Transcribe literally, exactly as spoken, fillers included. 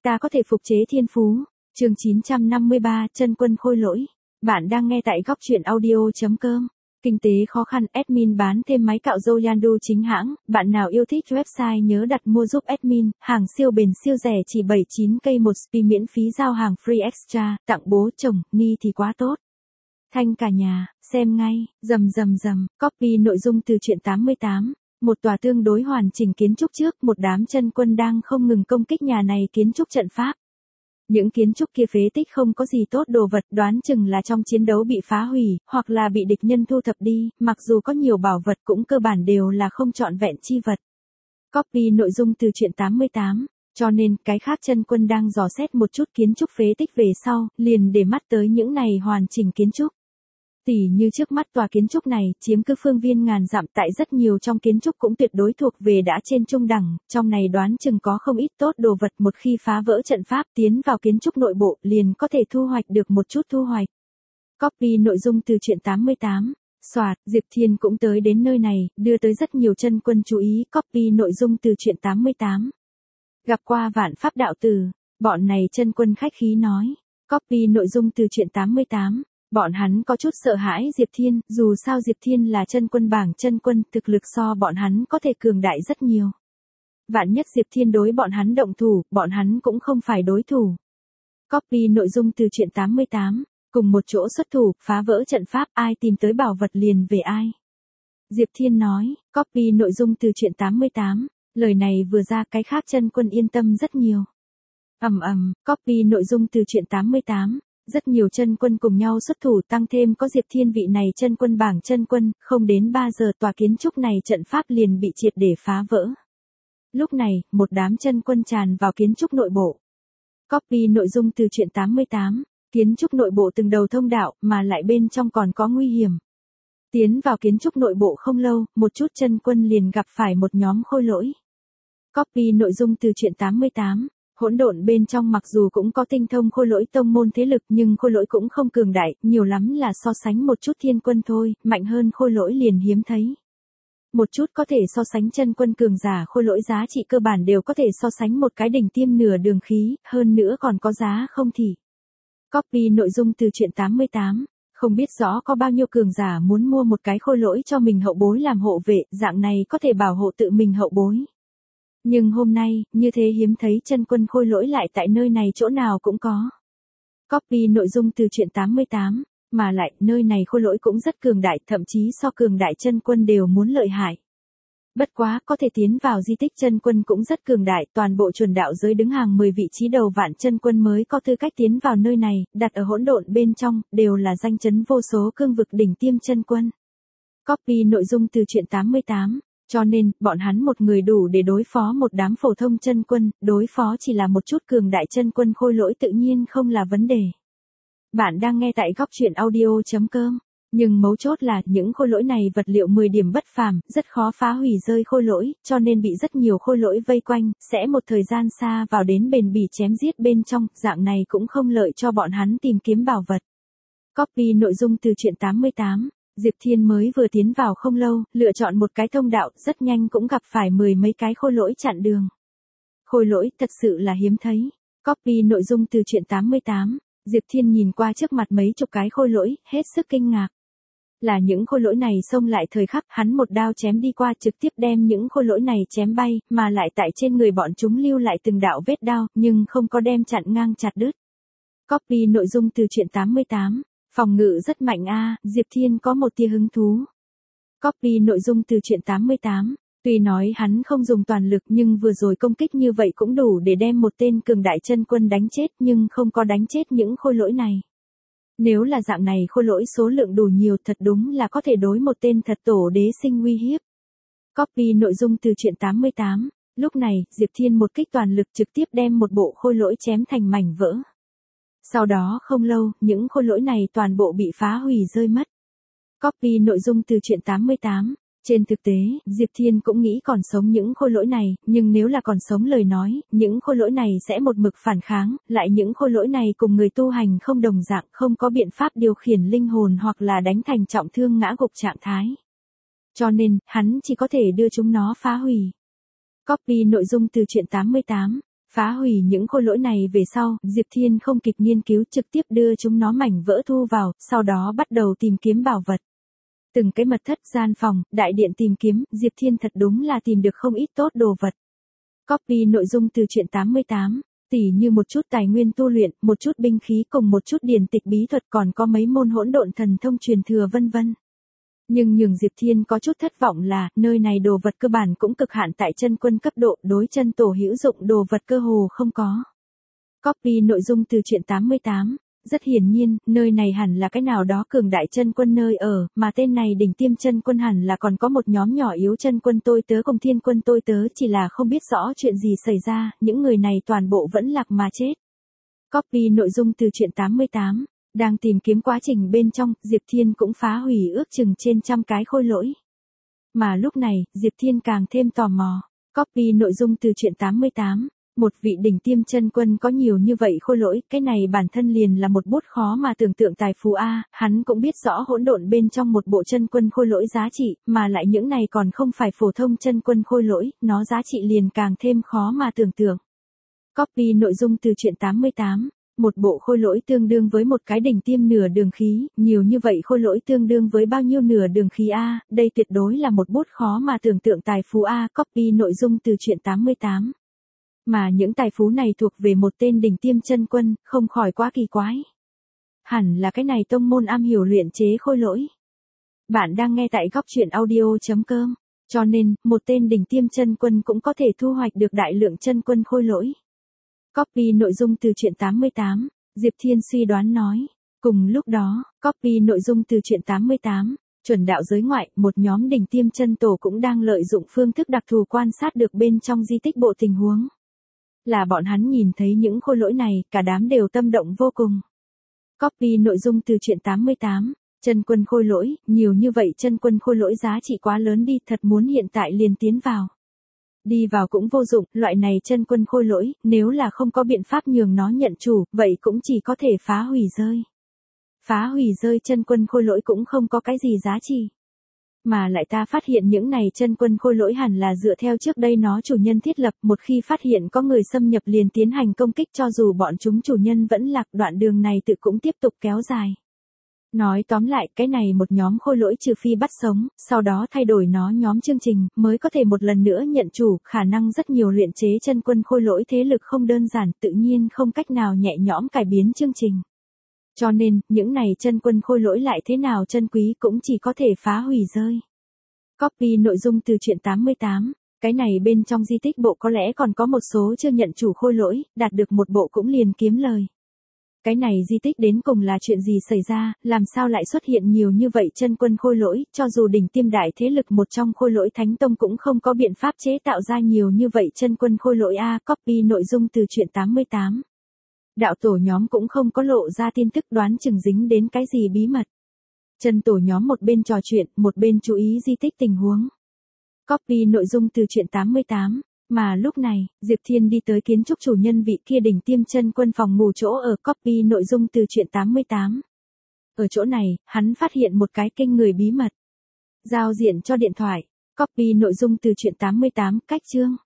Ta có thể phục chế thiên phú. Chương chín trăm năm mươi ba, chân quân khôi lỗi. Bạn đang nghe tại góc truyện audio chấm com. Kinh tế khó khăn, admin bán thêm máy cạo râu Yandu chính hãng. Bạn nào yêu thích website nhớ đặt mua giúp admin. Hàng siêu bền siêu rẻ chỉ bảy mươi chín k một spi, miễn phí giao hàng free extra. Tặng bố chồng, ni thì quá tốt. Thanh cả nhà, xem ngay. Rầm rầm rầm. Copy nội dung từ truyện tám mươi tám. Một tòa tương đối hoàn chỉnh kiến trúc trước, một đám chân quân đang không ngừng công kích nhà này kiến trúc trận pháp. Những kiến trúc kia phế tích không có gì tốt đồ vật, đoán chừng là trong chiến đấu bị phá hủy, hoặc là bị địch nhân thu thập đi, mặc dù có nhiều bảo vật cũng cơ bản đều là không trọn vẹn chi vật. Copy nội dung từ truyện tám mươi tám, cho nên cái khác chân quân đang dò xét một chút kiến trúc phế tích về sau, liền để mắt tới những này hoàn chỉnh kiến trúc. Tỉ như trước mắt tòa kiến trúc này, chiếm cứ phương viên ngàn dặm, tại rất nhiều trong kiến trúc cũng tuyệt đối thuộc về đã trên trung đẳng, trong này đoán chừng có không ít tốt đồ vật, một khi phá vỡ trận pháp tiến vào kiến trúc nội bộ, liền có thể thu hoạch được một chút thu hoạch. Copy nội dung từ truyện tám mươi tám. Soạt, Diệp Thiên cũng tới đến nơi này, đưa tới rất nhiều chân quân chú ý. Copy nội dung từ truyện tám mươi tám. Gặp qua Vạn Pháp đạo tử, bọn này chân quân khách khí nói. Copy nội dung từ truyện tám mươi tám. Bọn hắn có chút sợ hãi Diệp Thiên, dù sao Diệp Thiên là chân quân bảng chân quân, thực lực so bọn hắn có thể cường đại rất nhiều. Vạn nhất Diệp Thiên đối bọn hắn động thủ, bọn hắn cũng không phải đối thủ. Copy nội dung từ truyện tám mươi tám, cùng một chỗ xuất thủ, phá vỡ trận pháp, ai tìm tới bảo vật liền về ai. Diệp Thiên nói. Copy nội dung từ truyện tám mươi tám, lời này vừa ra cái khác chân quân yên tâm rất nhiều. Ầm ầm, copy nội dung từ truyện tám mươi tám. Rất nhiều chân quân cùng nhau xuất thủ, tăng thêm có Diệp Thiên vị này chân quân bảng chân quân, không đến ba giờ tòa kiến trúc này trận pháp liền bị triệt để phá vỡ. Lúc này, một đám chân quân tràn vào kiến trúc nội bộ. Copy nội dung từ truyện tám mươi tám, kiến trúc nội bộ từng đầu thông đạo, mà lại bên trong còn có nguy hiểm. Tiến vào kiến trúc nội bộ không lâu, một chút chân quân liền gặp phải một nhóm khôi lỗi. Copy nội dung từ truyện tám mươi tám. Hỗn độn bên trong mặc dù cũng có tinh thông khôi lỗi tông môn thế lực, nhưng khôi lỗi cũng không cường đại, nhiều lắm là so sánh một chút thiên quân thôi, mạnh hơn khôi lỗi liền hiếm thấy. Một chút có thể so sánh chân quân cường giả khôi lỗi giá trị cơ bản đều có thể so sánh một cái đỉnh tiêm nửa đường khí, hơn nữa còn có giá không thì. Copy nội dung từ truyện tám mươi tám, không biết rõ có bao nhiêu cường giả muốn mua một cái khôi lỗi cho mình hậu bối làm hộ vệ, dạng này có thể bảo hộ tự mình hậu bối. Nhưng hôm nay, như thế hiếm thấy chân quân khôi lỗi lại tại nơi này chỗ nào cũng có. Copy nội dung từ truyện tám mươi tám, mà lại, nơi này khôi lỗi cũng rất cường đại, thậm chí so cường đại chân quân đều muốn lợi hại. Bất quá, có thể tiến vào di tích chân quân cũng rất cường đại, toàn bộ chuẩn đạo giới đứng hàng mười vị trí đầu vạn chân quân mới có tư cách tiến vào nơi này, đặt ở hỗn độn bên trong, đều là danh chấn vô số cương vực đỉnh tiêm chân quân. Copy nội dung từ truyện tám mươi tám. Cho nên, bọn hắn một người đủ để đối phó một đám phổ thông chân quân, đối phó chỉ là một chút cường đại chân quân khôi lỗi tự nhiên không là vấn đề. Bạn đang nghe tại góc truyện audio chấm com, nhưng mấu chốt là những khôi lỗi này vật liệu mười điểm bất phàm, rất khó phá hủy rơi khôi lỗi, cho nên bị rất nhiều khôi lỗi vây quanh, sẽ một thời gian xa vào đến bền bỉ chém giết bên trong, dạng này cũng không lợi cho bọn hắn tìm kiếm bảo vật. Copy nội dung từ truyện tám mươi tám. Diệp Thiên mới vừa tiến vào không lâu, lựa chọn một cái thông đạo, rất nhanh cũng gặp phải mười mấy cái khôi lỗi chặn đường. Khôi lỗi thật sự là hiếm thấy. Copy nội dung từ truyện tám mươi tám. Diệp Thiên nhìn qua trước mặt mấy chục cái khôi lỗi, hết sức kinh ngạc. Là những khôi lỗi này xông lại thời khắc, hắn một đao chém đi qua trực tiếp đem những khôi lỗi này chém bay, mà lại tại trên người bọn chúng lưu lại từng đạo vết đao, nhưng không có đem chặn ngang chặt đứt. Copy nội dung từ truyện tám mươi tám. Phòng ngự rất mạnh a, Diệp Thiên có một tia hứng thú. Copy nội dung từ truyện tám mươi tám, tuy nói hắn không dùng toàn lực nhưng vừa rồi công kích như vậy cũng đủ để đem một tên cường đại chân quân đánh chết nhưng không có đánh chết những khôi lỗi này. Nếu là dạng này khôi lỗi số lượng đủ nhiều thật đúng là có thể đối một tên thật tổ đế sinh uy hiếp. Copy nội dung từ truyện tám mươi tám, lúc này Diệp Thiên một kích toàn lực trực tiếp đem một bộ khôi lỗi chém thành mảnh vỡ. Sau đó không lâu, những khôi lỗi này toàn bộ bị phá hủy rơi mất. Copy nội dung từ truyện tám mươi tám. Trên thực tế, Diệp Thiên cũng nghĩ còn sống những khôi lỗi này, nhưng nếu là còn sống lời nói, những khôi lỗi này sẽ một mực phản kháng, lại những khôi lỗi này cùng người tu hành không đồng dạng, không có biện pháp điều khiển linh hồn hoặc là đánh thành trọng thương ngã gục trạng thái. Cho nên, hắn chỉ có thể đưa chúng nó phá hủy. Copy nội dung từ truyện tám mươi tám. Phá hủy những khôi lỗi này về sau, Diệp Thiên không kịp nghiên cứu trực tiếp đưa chúng nó mảnh vỡ thu vào, sau đó bắt đầu tìm kiếm bảo vật. Từng cái mật thất, gian phòng, đại điện tìm kiếm, Diệp Thiên thật đúng là tìm được không ít tốt đồ vật. Copy nội dung từ truyện tám mươi tám, tỉ như một chút tài nguyên tu luyện, một chút binh khí cùng một chút điển tịch bí thuật, còn có mấy môn hỗn độn thần thông truyền thừa vân vân. Nhưng nhường Diệp Thiên có chút thất vọng là, nơi này đồ vật cơ bản cũng cực hạn tại chân quân cấp độ, đối chân tổ hữu dụng đồ vật cơ hồ không có. Copy nội dung từ truyện tám mươi tám, rất hiển nhiên, nơi này hẳn là cái nào đó cường đại chân quân nơi ở, mà tên này đỉnh tiêm chân quân hẳn là còn có một nhóm nhỏ yếu chân quân tôi tớ cùng thiên quân tôi tớ, chỉ là không biết rõ chuyện gì xảy ra, những người này toàn bộ vẫn lạc mà chết. Copy nội dung từ truyện tám mươi tám. Đang tìm kiếm quá trình bên trong, Diệp Thiên cũng phá hủy ước chừng trên trăm cái khôi lỗi. Mà lúc này, Diệp Thiên càng thêm tò mò. Copy nội dung từ truyện tám mươi tám. Một vị đỉnh tiêm chân quân có nhiều như vậy khôi lỗi, cái này bản thân liền là một bút khó mà tưởng tượng tài phú a, hắn cũng biết rõ hỗn độn bên trong một bộ chân quân khôi lỗi giá trị, mà lại những này còn không phải phổ thông chân quân khôi lỗi, nó giá trị liền càng thêm khó mà tưởng tượng. Copy nội dung từ truyện tám mươi tám. Một bộ khôi lỗi tương đương với một cái đỉnh tiêm nửa đường khí, nhiều như vậy khôi lỗi tương đương với bao nhiêu nửa đường khí a, đây tuyệt đối là một bút khó mà tưởng tượng tài phú a, copy nội dung từ truyện tám mươi tám. Mà những tài phú này thuộc về một tên đỉnh tiêm chân quân, không khỏi quá kỳ quái. Hẳn là cái này tông môn am hiểu luyện chế khôi lỗi. Bạn đang nghe tại góc truyện audio chấm com, cho nên, một tên đỉnh tiêm chân quân cũng có thể thu hoạch được đại lượng chân quân khôi lỗi. Copy nội dung từ truyện tám mươi tám, Diệp Thiên suy đoán nói. Cùng lúc đó, copy nội dung từ truyện tám mươi tám, chuẩn đạo giới ngoại, một nhóm đỉnh tiêm chân tổ cũng đang lợi dụng phương thức đặc thù quan sát được bên trong di tích bộ tình huống. Là bọn hắn nhìn thấy những khôi lỗi này, cả đám đều tâm động vô cùng. Copy nội dung từ truyện tám mươi tám, chân quân khôi lỗi, nhiều như vậy chân quân khôi lỗi giá trị quá lớn đi, thật muốn hiện tại liền tiến vào. Đi vào cũng vô dụng, loại này chân quân khôi lỗi, nếu là không có biện pháp nhường nó nhận chủ, vậy cũng chỉ có thể phá hủy rơi. Phá hủy rơi chân quân khôi lỗi cũng không có cái gì giá trị. Mà lại ta phát hiện những này chân quân khôi lỗi hẳn là dựa theo trước đây nó chủ nhân thiết lập, một khi phát hiện có người xâm nhập liền tiến hành công kích, cho dù bọn chúng chủ nhân vẫn lạc, đoạn đường này tự cũng tiếp tục kéo dài. Nói tóm lại, cái này một nhóm khôi lỗi trừ phi bắt sống, sau đó thay đổi nó nhóm chương trình, mới có thể một lần nữa nhận chủ, khả năng rất nhiều luyện chế chân quân khôi lỗi thế lực không đơn giản, tự nhiên không cách nào nhẹ nhõm cải biến chương trình. Cho nên, những này chân quân khôi lỗi lại thế nào chân quý cũng chỉ có thể phá hủy rơi. Copy nội dung từ truyện tám mươi tám, cái này bên trong di tích bộ có lẽ còn có một số chưa nhận chủ khôi lỗi, đạt được một bộ cũng liền kiếm lời. Cái này di tích đến cùng là chuyện gì xảy ra, làm sao lại xuất hiện nhiều như vậy chân quân khôi lỗi, cho dù đỉnh tiêm đại thế lực một trong khôi lỗi thánh tông cũng không có biện pháp chế tạo ra nhiều như vậy chân quân khôi lỗi a. Copy nội dung từ truyện tám mươi tám. Đạo tổ nhóm cũng không có lộ ra tin tức, đoán chừng dính đến cái gì bí mật. Chân tổ nhóm một bên trò chuyện, một bên chú ý di tích tình huống. Copy nội dung từ truyện tám mươi tám. Mà lúc này, Diệp Thiên đi tới kiến trúc chủ nhân vị kia đỉnh tiêm chân quân phòng ngủ chỗ ở. Copy nội dung từ truyện tám mươi tám. Ở chỗ này, hắn phát hiện một cái kinh người bí mật. Giao diện cho điện thoại. Copy nội dung từ truyện tám mươi tám, cách chương.